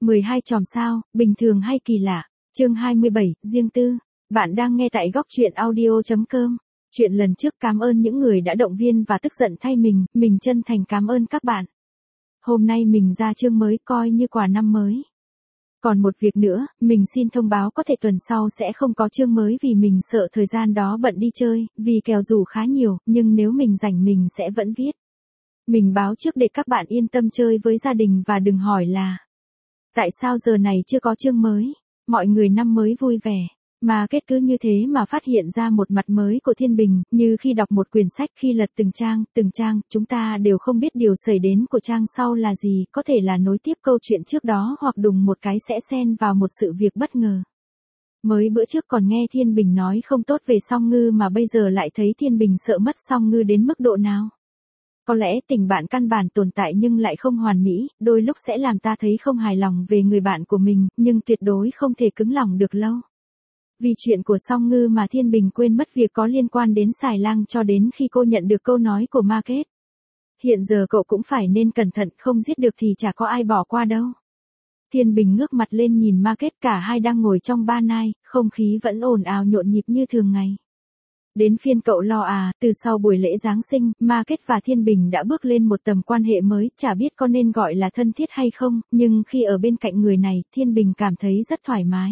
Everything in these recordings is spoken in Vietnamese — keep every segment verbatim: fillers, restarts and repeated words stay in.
mười hai chòm sao, bình thường hay kỳ lạ. Chương hai mươi bảy, riêng tư. Bạn đang nghe tại góc truyện audio chấm com. Chuyện lần trước cảm ơn những người đã động viên và tức giận thay mình, mình chân thành cảm ơn các bạn. Hôm nay mình ra chương mới coi như quà năm mới. Còn một việc nữa, mình xin thông báo có thể tuần sau sẽ không có chương mới vì mình sợ thời gian đó bận đi chơi, vì kèo rủ khá nhiều, nhưng nếu mình rảnh mình sẽ vẫn viết. Mình báo trước để các bạn yên tâm chơi với gia đình và đừng hỏi là tại sao giờ này chưa có chương mới. Mọi người năm mới vui vẻ. Mà kết cứ như thế mà phát hiện ra một mặt mới của Thiên Bình, như khi đọc một quyển sách khi lật từng trang, từng trang, chúng ta đều không biết điều xảy đến của trang sau là gì, có thể là nối tiếp câu chuyện trước đó hoặc đùng một cái sẽ xen vào một sự việc bất ngờ. Mới bữa trước còn nghe Thiên Bình nói không tốt về Song Ngư mà bây giờ lại thấy Thiên Bình sợ mất Song Ngư đến mức độ nào. Có lẽ tình bạn căn bản tồn tại nhưng lại không hoàn mỹ, đôi lúc sẽ làm ta thấy không hài lòng về người bạn của mình, nhưng tuyệt đối không thể cứng lòng được lâu. Vì chuyện của Song Ngư mà Thiên Bình quên mất việc có liên quan đến Xài Lang cho đến khi cô nhận được câu nói của Ma Kết. Hiện giờ cậu cũng phải nên cẩn thận, không giết được thì chả có ai bỏ qua đâu. Thiên Bình ngước mặt lên nhìn Ma Kết, cả hai đang ngồi trong ba nai, không khí vẫn ồn ào nhộn nhịp như thường ngày. Đến phiên cậu lo à, từ sau buổi lễ Giáng sinh, Ma Kết và Thiên Bình đã bước lên một tầm quan hệ mới, chả biết có nên gọi là thân thiết hay không, nhưng khi ở bên cạnh người này, Thiên Bình cảm thấy rất thoải mái.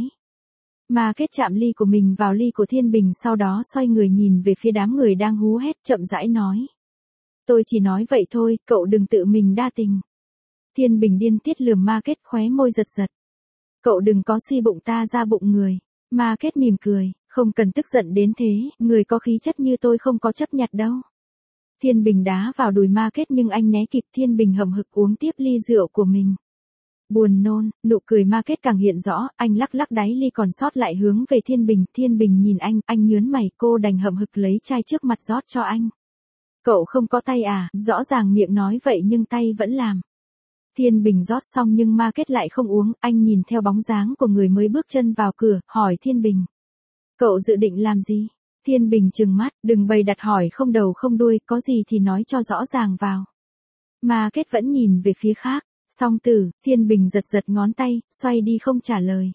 Ma Kết chạm ly của mình vào ly của Thiên Bình, sau đó xoay người nhìn về phía đám người đang hú hét, chậm rãi nói. Tôi chỉ nói vậy thôi, cậu đừng tự mình đa tình. Thiên Bình điên tiết lườm Ma Kết, khóe môi giật giật. Cậu đừng có suy bụng ta ra bụng người. Ma Kết mỉm cười, không cần tức giận đến thế, người có khí chất như tôi không có chấp nhặt đâu. Thiên Bình đá vào đùi Ma Kết nhưng anh né kịp. Thiên Bình hậm hực uống tiếp ly rượu của mình. Buồn nôn, nụ cười Ma Kết càng hiện rõ, anh lắc lắc đáy ly còn sót lại hướng về Thiên Bình. Thiên Bình nhìn anh, anh nhớn mày, cô đành hậm hực lấy chai trước mặt rót cho anh. Cậu không có tay à, rõ ràng miệng nói vậy nhưng tay vẫn làm. Thiên Bình rót xong nhưng Ma Kết lại không uống, anh nhìn theo bóng dáng của người mới bước chân vào cửa, hỏi Thiên Bình. Cậu dự định làm gì? Thiên Bình trừng mắt, đừng bày đặt hỏi không đầu không đuôi, có gì thì nói cho rõ ràng vào. Ma Kết vẫn nhìn về phía khác. Song Tử, Thiên Bình giật giật ngón tay, xoay đi không trả lời.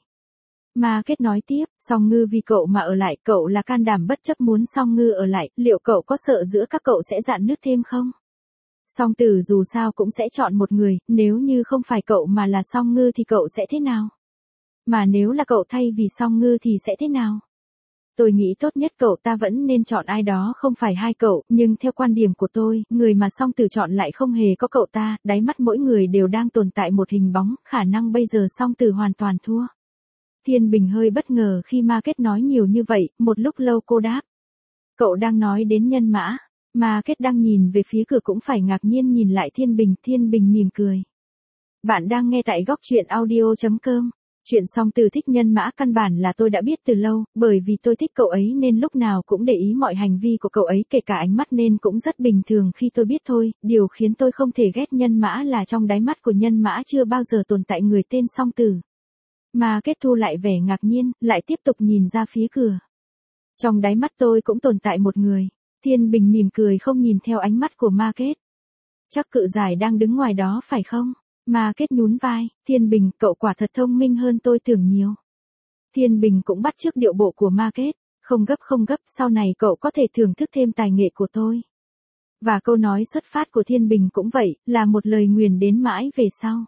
Ma Kết nói tiếp, Song Ngư vì cậu mà ở lại, cậu là can đảm bất chấp muốn Song Ngư ở lại, liệu cậu có sợ giữa các cậu sẽ rạn nứt thêm không? Song Tử dù sao cũng sẽ chọn một người, nếu như không phải cậu mà là Song Ngư thì cậu sẽ thế nào? Mà nếu là cậu thay vì Song Ngư thì sẽ thế nào? Tôi nghĩ tốt nhất cậu ta vẫn nên chọn ai đó không phải hai cậu, nhưng theo quan điểm của tôi, người mà Song Tử chọn lại không hề có cậu ta, đáy mắt mỗi người đều đang tồn tại một hình bóng, khả năng bây giờ Song Tử hoàn toàn thua. Thiên Bình hơi bất ngờ khi Ma Kết nói nhiều như vậy, một lúc lâu cô đáp. Cậu đang nói đến Nhân Mã. Ma Kết đang nhìn về phía cửa cũng phải ngạc nhiên nhìn lại Thiên Bình. Thiên Bình mỉm cười. Bạn đang nghe tại góc truyện audio chấm com. Chuyện Song Tử thích Nhân Mã căn bản là tôi đã biết từ lâu, bởi vì tôi thích cậu ấy nên lúc nào cũng để ý mọi hành vi của cậu ấy, kể cả ánh mắt nên cũng rất bình thường khi tôi biết thôi, điều khiến tôi không thể ghét Nhân Mã là trong đáy mắt của Nhân Mã chưa bao giờ tồn tại người tên Song Tử. Ma Kết thu lại vẻ ngạc nhiên, lại tiếp tục nhìn ra phía cửa. Trong đáy mắt tôi cũng tồn tại một người. Thiên Bình mỉm cười không nhìn theo ánh mắt của Ma Kết. Chắc Cự Giải đang đứng ngoài đó phải không? Ma Kết nhún vai, Thiên Bình, cậu quả thật thông minh hơn tôi tưởng nhiều. Thiên Bình cũng bắt chước điệu bộ của Ma Kết, không gấp không gấp, sau này cậu có thể thưởng thức thêm tài nghệ của tôi. Và câu nói xuất phát của Thiên Bình cũng vậy, là một lời nguyền đến mãi về sau.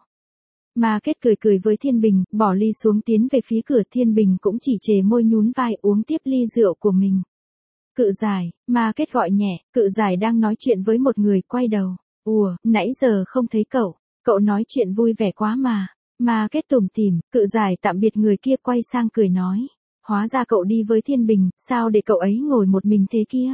Ma Kết cười cười với Thiên Bình, bỏ ly xuống tiến về phía cửa. Thiên Bình cũng chỉ chề môi nhún vai uống tiếp ly rượu của mình. Cự Giải, Ma Kết gọi nhẹ, Cự Giải đang nói chuyện với một người, quay đầu. Ủa, nãy giờ không thấy cậu. Cậu nói chuyện vui vẻ quá mà. Ma Kết tủm tỉm, Cự Giải tạm biệt người kia quay sang cười nói. Hóa ra cậu đi với Thiên Bình, sao để cậu ấy ngồi một mình thế kia?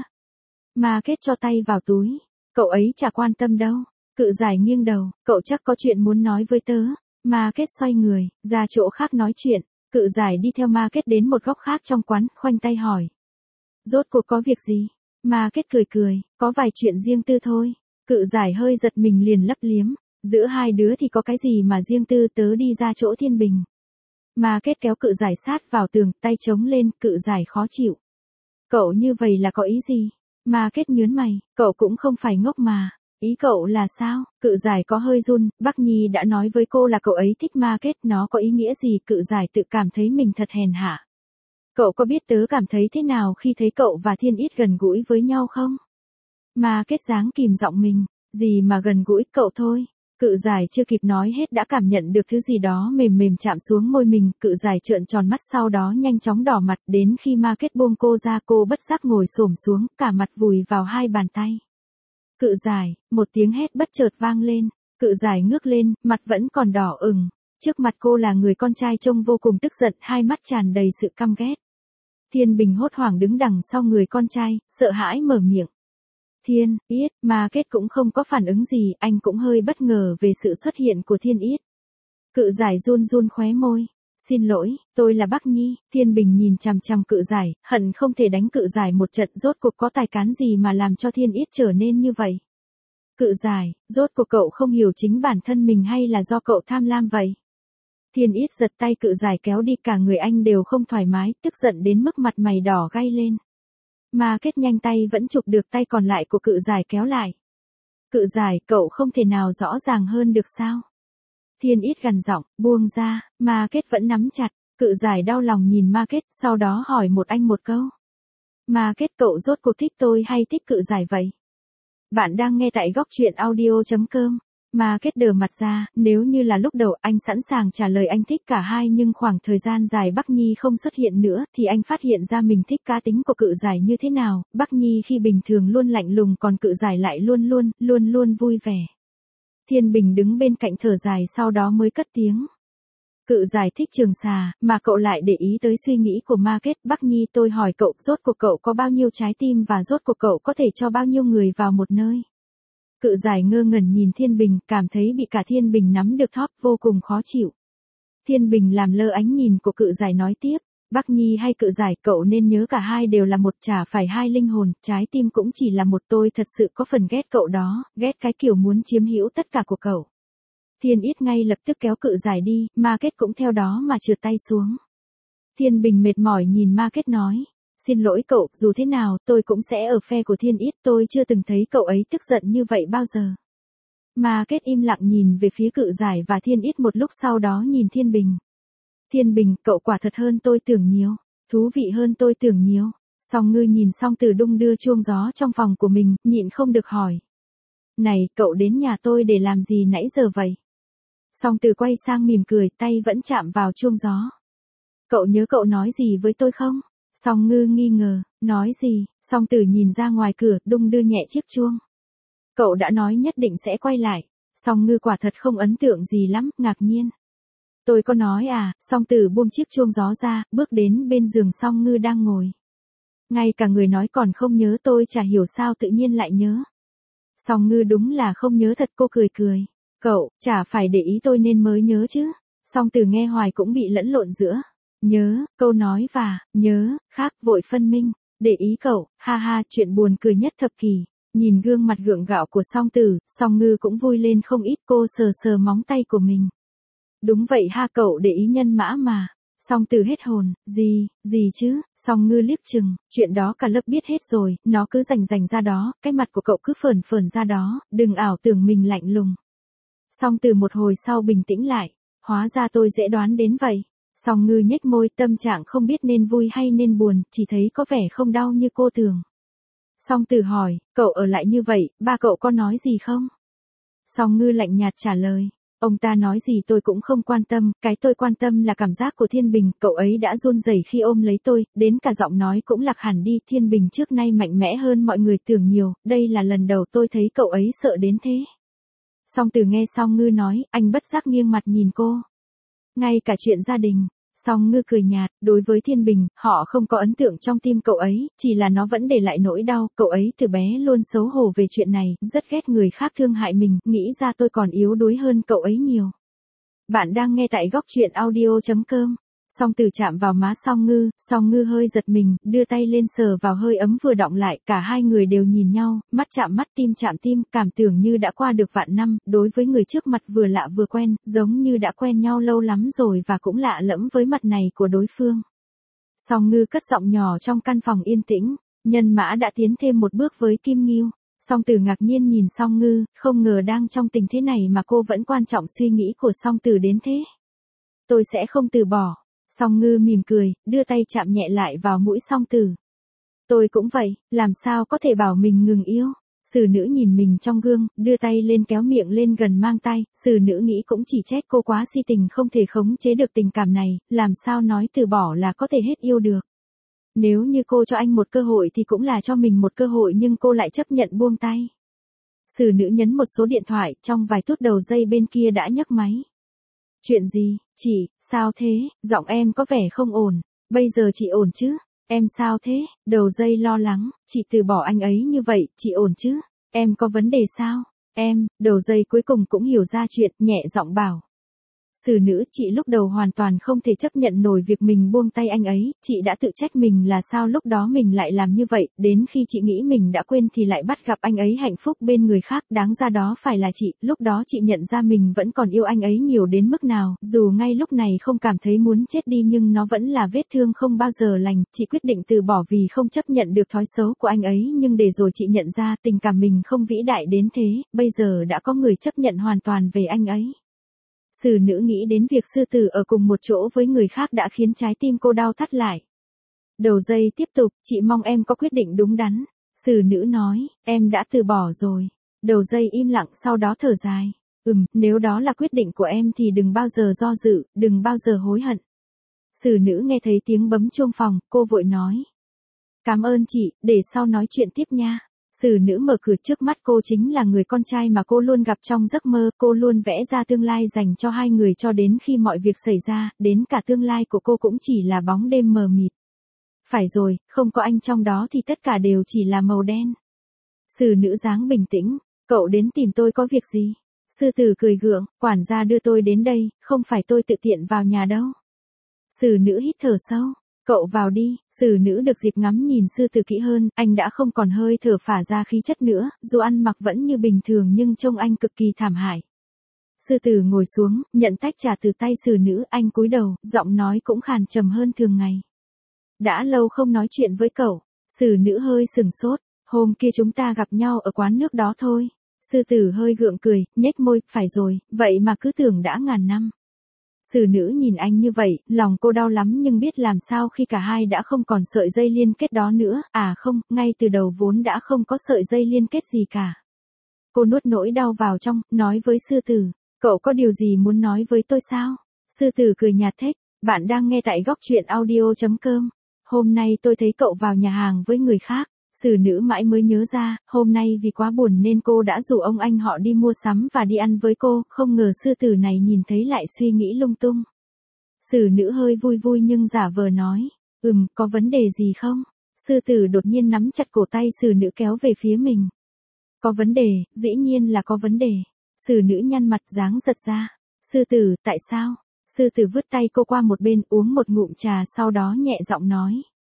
Ma Kết cho tay vào túi. Cậu ấy chả quan tâm đâu. Cự Giải nghiêng đầu, cậu chắc có chuyện muốn nói với tớ. Ma Kết xoay người, ra chỗ khác nói chuyện. Cự Giải đi theo Ma Kết đến một góc khác trong quán, khoanh tay hỏi. Rốt cuộc có việc gì? Ma Kết cười cười, có vài chuyện riêng tư thôi. Cự Giải hơi giật mình liền lấp liếm. Giữa hai đứa thì có cái gì mà riêng tư, tớ đi ra chỗ Thiên Bình. Ma Kết kéo Cự Giải sát vào tường, tay chống lên, Cự Giải khó chịu. Cậu như vậy là có ý gì? Ma Kết nhớn mày, cậu cũng không phải ngốc mà. Ý cậu là sao? Cự giải có hơi run, Bắc Nhi đã nói với cô là cậu ấy thích market, nó có ý nghĩa gì? Cự giải tự cảm thấy mình thật hèn hạ. Cậu có biết tớ cảm thấy thế nào khi thấy cậu và Thiên Ít gần gũi với nhau không? Market dáng kìm giọng mình, gì mà gần gũi, cậu thôi. Cự giải chưa kịp nói hết đã cảm nhận được thứ gì đó mềm mềm chạm xuống môi mình, cự giải trợn tròn mắt sau đó nhanh chóng đỏ mặt, đến khi market buông cô ra cô bất giác ngồi xổm xuống, cả mặt vùi vào hai bàn tay. Cự giải, một tiếng hét bất chợt vang lên, cự giải ngước lên, mặt vẫn còn đỏ ửng, trước mặt cô là người con trai trông vô cùng tức giận, hai mắt tràn đầy sự căm ghét. Thiên Bình hốt hoảng đứng đằng sau người con trai, sợ hãi mở miệng. Thiên Ít, market cũng không có phản ứng gì, anh cũng hơi bất ngờ về sự xuất hiện của Thiên Ít. Cự giải run run khóe môi. Xin lỗi, tôi là Bắc Nhi. Thiên Bình nhìn chằm chằm cự giải, hận không thể đánh cự giải một trận, rốt cuộc có tài cán gì mà làm cho Thiên Ít trở nên như vậy. Cự giải, rốt cuộc cậu không hiểu chính bản thân mình hay là do cậu tham lam vậy? Thiên Ít giật tay cự giải kéo đi, cả người anh đều không thoải mái, tức giận đến mức mặt mày đỏ gay lên. Market nhanh tay vẫn chụp được tay còn lại của cự giải kéo lại. Cự giải, cậu không thể nào rõ ràng hơn được sao? Thiên Ít gằn giọng, buông ra, Market vẫn nắm chặt, cự giải đau lòng nhìn Market, sau đó hỏi một anh một câu. Market, cậu rốt cuộc thích tôi hay thích cự giải vậy? Bạn đang nghe tại góc truyện audio chấm com. Market đờ mặt ra, nếu như là lúc đầu anh sẵn sàng trả lời anh thích cả hai, nhưng khoảng thời gian dài Bắc Nhi không xuất hiện nữa thì anh phát hiện ra mình thích cá tính của cự giải như thế nào. Bắc Nhi khi bình thường luôn lạnh lùng, còn cự giải lại luôn luôn, luôn luôn vui vẻ. Thiên Bình đứng bên cạnh thở dài, sau đó mới cất tiếng. Cự giải thích Trường Xà, mà cậu lại để ý tới suy nghĩ của market. Bắc Nhi, tôi hỏi cậu, rốt cuộc cậu có bao nhiêu trái tim và rốt cuộc cậu có thể cho bao nhiêu người vào một nơi? Cự giải ngơ ngẩn nhìn Thiên Bình, cảm thấy bị cả Thiên Bình nắm được thóp, vô cùng khó chịu. Thiên Bình làm lơ ánh nhìn của cự giải nói tiếp. Bắc Nhi hay cự giải, cậu nên nhớ cả hai đều là một, chả phải hai linh hồn, trái tim cũng chỉ là một. Tôi thật sự có phần ghét cậu đó, ghét cái kiểu muốn chiếm hữu tất cả của cậu. Thiên Ít ngay lập tức kéo cự giải đi, market cũng theo đó mà trượt tay xuống. Thiên Bình mệt mỏi nhìn market nói. Xin lỗi cậu, dù thế nào tôi cũng sẽ ở phe của Thiên Ít, tôi chưa từng thấy cậu ấy tức giận như vậy bao giờ. Market im lặng nhìn về phía cự giải và Thiên Ít một lúc, sau đó nhìn Thiên Bình. Thiên Bình, cậu quả thật hơn tôi tưởng nhiều, thú vị hơn tôi tưởng nhiều. Song Ngư nhìn Song Từ đung đưa chuông gió trong phòng của mình, nhịn không được hỏi. Này, cậu đến nhà tôi để làm gì nãy giờ vậy? Song Từ quay sang mỉm cười, tay vẫn chạm vào chuông gió. Cậu nhớ cậu nói gì với tôi không? Song Ngư nghi ngờ, nói gì? Song Từ nhìn ra ngoài cửa, đung đưa nhẹ chiếc chuông. Cậu đã nói nhất định sẽ quay lại. Song Ngư quả thật không ấn tượng gì lắm, ngạc nhiên. Tôi có nói à? Song Từ buông chiếc chuông gió ra, bước đến bên giường Song Ngư đang ngồi. Ngay cả người nói còn không nhớ, tôi chả hiểu sao tự nhiên lại nhớ. Song Ngư đúng là không nhớ thật, cô cười cười. Cậu, chả phải để ý tôi nên mới nhớ chứ. Song Từ nghe hoài cũng bị lẫn lộn giữa nhớ, câu nói và nhớ, khác, vội phân minh. Để ý cậu, ha ha, chuyện buồn cười nhất thập kỷ. Nhìn gương mặt gượng gạo của Song Từ, Song Ngư cũng vui lên không ít, cô sờ sờ móng tay của mình. Đúng vậy ha, cậu để ý nhân mã mà. Song Từ hết hồn, gì, gì chứ? Song Ngư liếc chừng, chuyện đó cả lớp biết hết rồi, nó cứ rành rành ra đó, cái mặt của cậu cứ phờn phờn ra đó, đừng ảo tưởng mình lạnh lùng. Song Từ một hồi sau bình tĩnh lại, hóa ra tôi dễ đoán đến vậy. Song Ngư nhếch môi, tâm trạng không biết nên vui hay nên buồn, chỉ thấy có vẻ không đau như cô tưởng. Song Từ hỏi, cậu ở lại như vậy, ba cậu có nói gì không? Song Ngư lạnh nhạt trả lời, ông ta nói gì tôi cũng không quan tâm, cái tôi quan tâm là cảm giác của Thiên Bình, cậu ấy đã run rẩy khi ôm lấy tôi, đến cả giọng nói cũng lạc hẳn đi. Thiên Bình trước nay mạnh mẽ hơn mọi người tưởng nhiều, đây là lần đầu tôi thấy cậu ấy sợ đến thế. Song Từ nghe Song Ngư nói, anh bất giác nghiêng mặt nhìn cô. Ngay cả chuyện gia đình. Song Ngư cười nhạt, đối với Thiên Bình, họ không có ấn tượng trong tim cậu ấy, chỉ là nó vẫn để lại nỗi đau, cậu ấy từ bé luôn xấu hổ về chuyện này, rất ghét người khác thương hại mình, nghĩ ra tôi còn yếu đuối hơn cậu ấy nhiều. Bạn đang nghe tại góc truyện audio chấm com. Song Từ chạm vào má Song Ngư, Song Ngư hơi giật mình, đưa tay lên sờ vào hơi ấm vừa đọng lại, cả hai người đều nhìn nhau, mắt chạm mắt, tim chạm tim, cảm tưởng như đã qua được vạn năm, đối với người trước mặt vừa lạ vừa quen, giống như đã quen nhau lâu lắm rồi và cũng lạ lẫm với mặt này của đối phương. Song Ngư cất giọng nhỏ trong căn phòng yên tĩnh, nhân mã đã tiến thêm một bước với Kim Ngưu. Song Tử ngạc nhiên nhìn Song Ngư, không ngờ đang trong tình thế này mà cô vẫn quan trọng suy nghĩ của Song Tử đến thế. Tôi sẽ không từ bỏ. Song Ngư mỉm cười, đưa tay chạm nhẹ lại vào mũi Song Tử. Tôi cũng vậy, làm sao có thể bảo mình ngừng yêu. Sử nữ nhìn mình trong gương, đưa tay lên kéo miệng lên gần mang tay, sử nữ nghĩ cũng chỉ trách cô quá si tình không thể khống chế được tình cảm này, làm sao nói từ bỏ là có thể hết yêu được. Nếu như cô cho anh một cơ hội thì cũng là cho mình một cơ hội nhưng cô lại chấp nhận buông tay. Sử nữ nhấn một số điện thoại, trong vài phút đầu dây bên kia đã nhấc máy. Chuyện gì, chị, sao thế, giọng em có vẻ không ổn, bây giờ chị ổn chứ? Em sao thế? Đầu dây lo lắng, chị từ bỏ anh ấy như vậy, chị ổn chứ? Em có vấn đề sao? Em, đầu dây cuối cùng cũng hiểu ra chuyện, nhẹ giọng bảo. Sử nữ, chị lúc đầu hoàn toàn không thể chấp nhận nổi việc mình buông tay anh ấy, chị đã tự trách mình là sao lúc đó mình lại làm như vậy, đến khi chị nghĩ mình đã quên thì lại bắt gặp anh ấy hạnh phúc bên người khác, đáng ra đó phải là chị, lúc đó chị nhận ra mình vẫn còn yêu anh ấy nhiều đến mức nào, dù ngay lúc này không cảm thấy muốn chết đi nhưng nó vẫn là vết thương không bao giờ lành, chị quyết định từ bỏ vì không chấp nhận được thói xấu của anh ấy nhưng để rồi chị nhận ra tình cảm mình không vĩ đại đến thế, bây giờ đã có người chấp nhận hoàn toàn về anh ấy. Sử nữ nghĩ đến việc sư tử ở cùng một chỗ với người khác đã khiến trái tim cô đau thắt lại. Đầu dây tiếp tục, chị mong em có quyết định đúng đắn. Sử nữ nói, em đã từ bỏ rồi. Đầu dây im lặng sau đó thở dài. Ừm, nếu đó là quyết định của em thì đừng bao giờ do dự, đừng bao giờ hối hận. Sử nữ nghe thấy tiếng bấm chuông phòng, cô vội nói. Cảm ơn chị, để sau nói chuyện tiếp nha. Sử nữ mở cửa, trước mắt cô chính là người con trai mà cô luôn gặp trong giấc mơ, cô luôn vẽ ra tương lai dành cho hai người cho đến khi mọi việc xảy ra, đến cả tương lai của cô cũng chỉ là bóng đêm mờ mịt. Phải rồi, không có anh trong đó thì tất cả đều chỉ là màu đen. Sử nữ dáng bình tĩnh, cậu đến tìm tôi có việc gì? Sư tử cười gượng, quản gia đưa tôi đến đây, không phải tôi tự tiện vào nhà đâu. Sử nữ hít thở sâu. Cậu vào đi, sử nữ được dịp ngắm nhìn sư tử kỹ hơn, anh đã không còn hơi thở phả ra khí chất nữa, dù ăn mặc vẫn như bình thường nhưng trông anh cực kỳ thảm hại. Sư tử ngồi xuống, nhận tách trà từ tay sử nữ, anh cúi đầu, giọng nói cũng khàn trầm hơn thường ngày. Đã lâu không nói chuyện với cậu, sử nữ hơi sừng sốt, hôm kia chúng ta gặp nhau ở quán nước đó thôi. Sư tử hơi gượng cười, nhếch môi, phải rồi, vậy mà cứ tưởng đã ngàn năm. Sử nữ nhìn anh như vậy, lòng cô đau lắm nhưng biết làm sao khi cả hai đã không còn sợi dây liên kết đó nữa, à không, ngay từ đầu vốn đã không có sợi dây liên kết gì cả. Cô nuốt nỗi đau vào trong, nói với sư tử, cậu có điều gì muốn nói với tôi sao? Sư tử cười nhạt thếch, bạn đang nghe tại góc truyện audio chấm com. Hôm nay tôi thấy cậu vào nhà hàng với người khác. Sử nữ mãi mới nhớ ra, hôm nay vì quá buồn nên cô đã rủ ông anh họ đi mua sắm và đi ăn với cô, không ngờ sư tử này nhìn thấy lại suy nghĩ lung tung. Sử nữ hơi vui vui nhưng giả vờ nói, ừm, có vấn đề gì không? Sư tử đột nhiên nắm chặt cổ tay sử nữ kéo về phía mình. Có vấn đề, dĩ nhiên là có vấn đề. Sử nữ nhăn mặt dáng giật ra. Sư tử, tại sao? Sư tử vứt tay cô qua một bên uống một ngụm trà sau đó nhẹ giọng nói.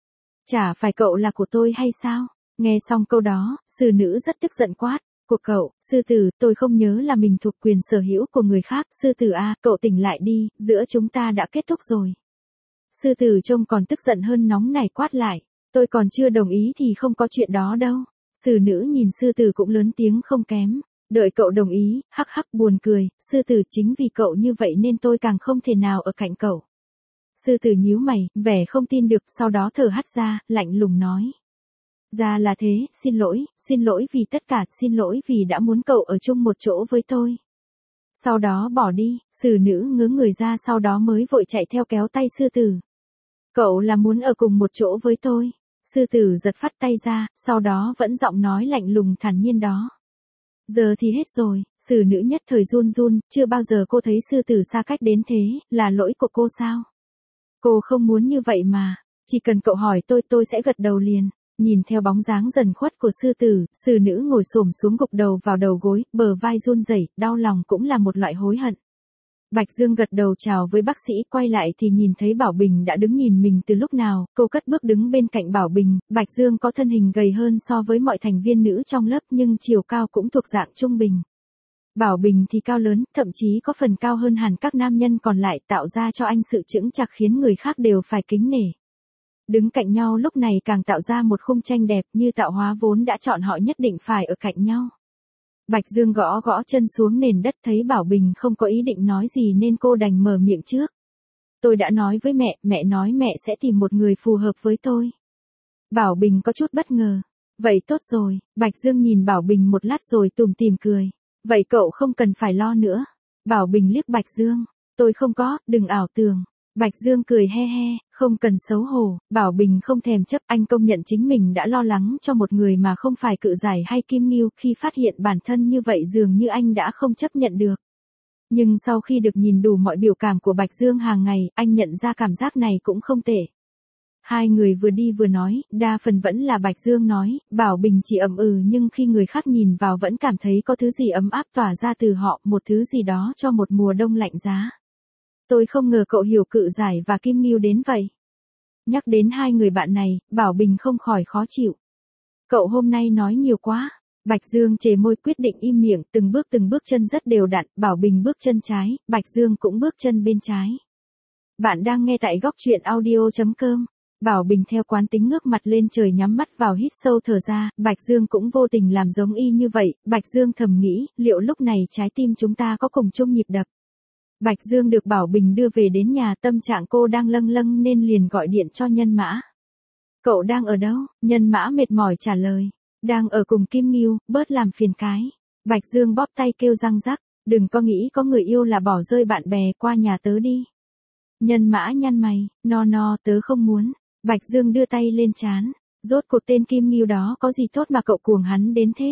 Chả phải cậu là của tôi hay sao? Nghe xong câu đó, sư nữ rất tức giận quát. Của cậu, sư tử, tôi không nhớ là mình thuộc quyền sở hữu của người khác. Sư tử à, cậu tỉnh lại đi, giữa chúng ta đã kết thúc rồi. Sư tử trông còn tức giận hơn nóng nảy quát lại. Tôi còn chưa đồng ý thì không có chuyện đó đâu. Sư nữ nhìn sư tử cũng lớn tiếng không kém. Đợi cậu đồng ý, hắc hắc buồn cười. Sư tử, chính vì cậu như vậy nên tôi càng không thể nào ở cạnh cậu. Sư tử nhíu mày, vẻ không tin được, sau đó thở hắt ra, lạnh lùng nói. Ra là thế, xin lỗi, xin lỗi vì tất cả, xin lỗi vì đã muốn cậu ở chung một chỗ với tôi. Sau đó bỏ đi, sử nữ ngớ người ra sau đó mới vội chạy theo kéo tay sư tử. Cậu là muốn ở cùng một chỗ với tôi. Sư tử giật phắt tay ra, sau đó vẫn giọng nói lạnh lùng thản nhiên đó. Giờ thì hết rồi, sử nữ nhất thời run run, chưa bao giờ cô thấy sư tử xa cách đến thế, là lỗi của cô sao? Cô không muốn như vậy mà, chỉ cần cậu hỏi tôi tôi sẽ gật đầu liền. Nhìn theo bóng dáng dần khuất của sư tử, sư nữ ngồi xổm xuống gục đầu vào đầu gối, bờ vai run rẩy, đau lòng cũng là một loại hối hận. Bạch Dương gật đầu chào với bác sĩ, quay lại thì nhìn thấy Bảo Bình đã đứng nhìn mình từ lúc nào, cô cất bước đứng bên cạnh Bảo Bình, Bạch Dương có thân hình gầy hơn so với mọi thành viên nữ trong lớp nhưng chiều cao cũng thuộc dạng trung bình. Bảo Bình thì cao lớn, thậm chí có phần cao hơn hẳn các nam nhân còn lại, tạo ra cho anh sự chững chạc khiến người khác đều phải kính nể. Đứng cạnh nhau lúc này càng tạo ra một khung tranh đẹp, như tạo hóa vốn đã chọn họ nhất định phải ở cạnh nhau. Bạch Dương gõ gõ chân xuống nền đất, thấy Bảo Bình không có ý định nói gì nên cô đành mở miệng trước. Tôi đã nói với mẹ, mẹ nói mẹ sẽ tìm một người phù hợp với tôi. Bảo Bình có chút bất ngờ. Vậy tốt rồi, Bạch Dương nhìn Bảo Bình một lát rồi tủm tỉm cười. Vậy cậu không cần phải lo nữa. Bảo Bình liếc Bạch Dương. Tôi không có, đừng ảo tưởng. Bạch Dương cười he he, không cần xấu hổ. Bảo Bình không thèm chấp, anh công nhận chính mình đã lo lắng cho một người mà không phải Cự Giải hay Kim Ngưu, khi phát hiện bản thân như vậy dường như anh đã không chấp nhận được. Nhưng sau khi được nhìn đủ mọi biểu cảm của Bạch Dương hàng ngày, anh nhận ra cảm giác này cũng không tệ. Hai người vừa đi vừa nói, đa phần vẫn là Bạch Dương nói, Bảo Bình chỉ ậm ừ, nhưng khi người khác nhìn vào vẫn cảm thấy có thứ gì ấm áp tỏa ra từ họ, một thứ gì đó cho một mùa đông lạnh giá. Tôi không ngờ cậu hiểu Cự Giải và Kim Ngưu đến vậy. Nhắc đến hai người bạn này, Bảo Bình không khỏi khó chịu. Cậu hôm nay nói nhiều quá. Bạch Dương chề môi quyết định im miệng, từng bước từng bước chân rất đều đặn, Bảo Bình bước chân trái, Bạch Dương cũng bước chân bên trái. Bạn đang nghe tại góc truyện audio chấm com. Bảo Bình theo quán tính ngước mặt lên trời, nhắm mắt vào hít sâu thở ra, Bạch Dương cũng vô tình làm giống y như vậy, Bạch Dương thầm nghĩ, liệu lúc này trái tim chúng ta có cùng chung nhịp đập. Bạch Dương được Bảo Bình đưa về đến nhà, tâm trạng cô đang lâng lâng nên liền gọi điện cho Nhân Mã. Cậu đang ở đâu? Nhân Mã mệt mỏi trả lời. Đang ở cùng Kim Ngưu, bớt làm phiền cái. Bạch Dương bóp tay kêu răng rắc, đừng có nghĩ có người yêu là bỏ rơi bạn bè, qua nhà tớ đi. Nhân Mã nhăn mày, no no tớ không muốn. Bạch Dương đưa tay lên trán, rốt cuộc tên Kim Ngưu đó có gì tốt mà cậu cuồng hắn đến thế?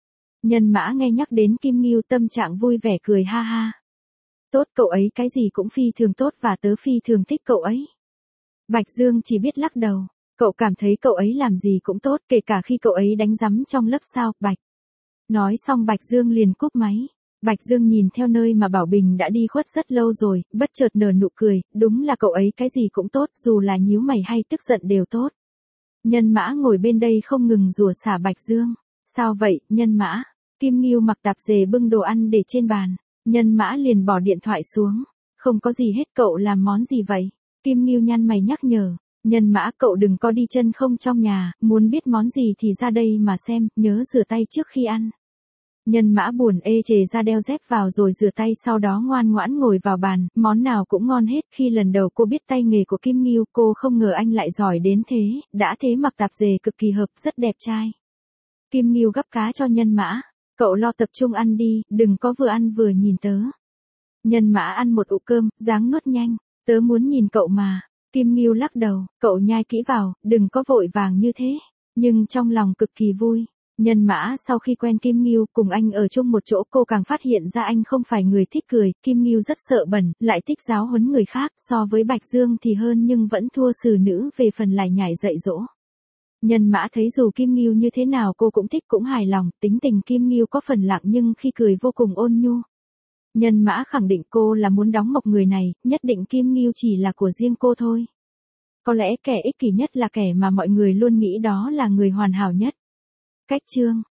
Nhân Mã nghe nhắc đến Kim Ngưu tâm trạng vui vẻ cười ha ha. Tốt, cậu ấy cái gì cũng phi thường tốt và tớ phi thường thích cậu ấy. Bạch Dương chỉ biết lắc đầu, cậu cảm thấy cậu ấy làm gì cũng tốt, kể cả khi cậu ấy đánh rắm trong lớp sao, Bạch. Nói xong Bạch Dương liền cúp máy. Bạch Dương nhìn theo nơi mà Bảo Bình đã đi khuất rất lâu rồi, bất chợt nở nụ cười, đúng là cậu ấy cái gì cũng tốt, dù là nhíu mày hay tức giận đều tốt. Nhân Mã ngồi bên đây không ngừng rủa xả Bạch Dương. Sao vậy, Nhân Mã? Kim Ngưu mặc tạp dề bưng đồ ăn để trên bàn. Nhân Mã liền bỏ điện thoại xuống. Không có gì hết, cậu làm món gì vậy? Kim Ngưu nhăn mày nhắc nhở. Nhân Mã, cậu đừng có đi chân không trong nhà, muốn biết món gì thì ra đây mà xem, nhớ rửa tay trước khi ăn. Nhân Mã buồn ê chề ra đeo dép vào rồi rửa tay, sau đó ngoan ngoãn ngồi vào bàn, món nào cũng ngon hết. Khi lần đầu cô biết tay nghề của Kim Ngưu, cô không ngờ anh lại giỏi đến thế, đã thế mặc tạp dề cực kỳ hợp, rất đẹp trai. Kim Ngưu gắp cá cho Nhân Mã, cậu lo tập trung ăn đi, đừng có vừa ăn vừa nhìn tớ. Nhân Mã ăn một ụ cơm, ráng nuốt nhanh, tớ muốn nhìn cậu mà. Kim Ngưu lắc đầu, cậu nhai kỹ vào, đừng có vội vàng như thế. Nhưng trong lòng cực kỳ vui. Nhân Mã sau khi quen Kim Ngưu, cùng anh ở chung một chỗ, cô càng phát hiện ra anh không phải người thích cười, Kim Ngưu rất sợ bẩn, lại thích giáo huấn người khác, so với Bạch Dương thì hơn nhưng vẫn thua xử nữ về phần lải nhải dạy dỗ. Nhân Mã thấy dù Kim Ngưu như thế nào cô cũng thích cũng hài lòng, tính tình Kim Ngưu có phần lặng nhưng khi cười vô cùng ôn nhu. Nhân Mã khẳng định cô là muốn đóng mộc người này, nhất định Kim Ngưu chỉ là của riêng cô thôi. Có lẽ kẻ ích kỷ nhất là kẻ mà mọi người luôn nghĩ đó là người hoàn hảo nhất. Cách chương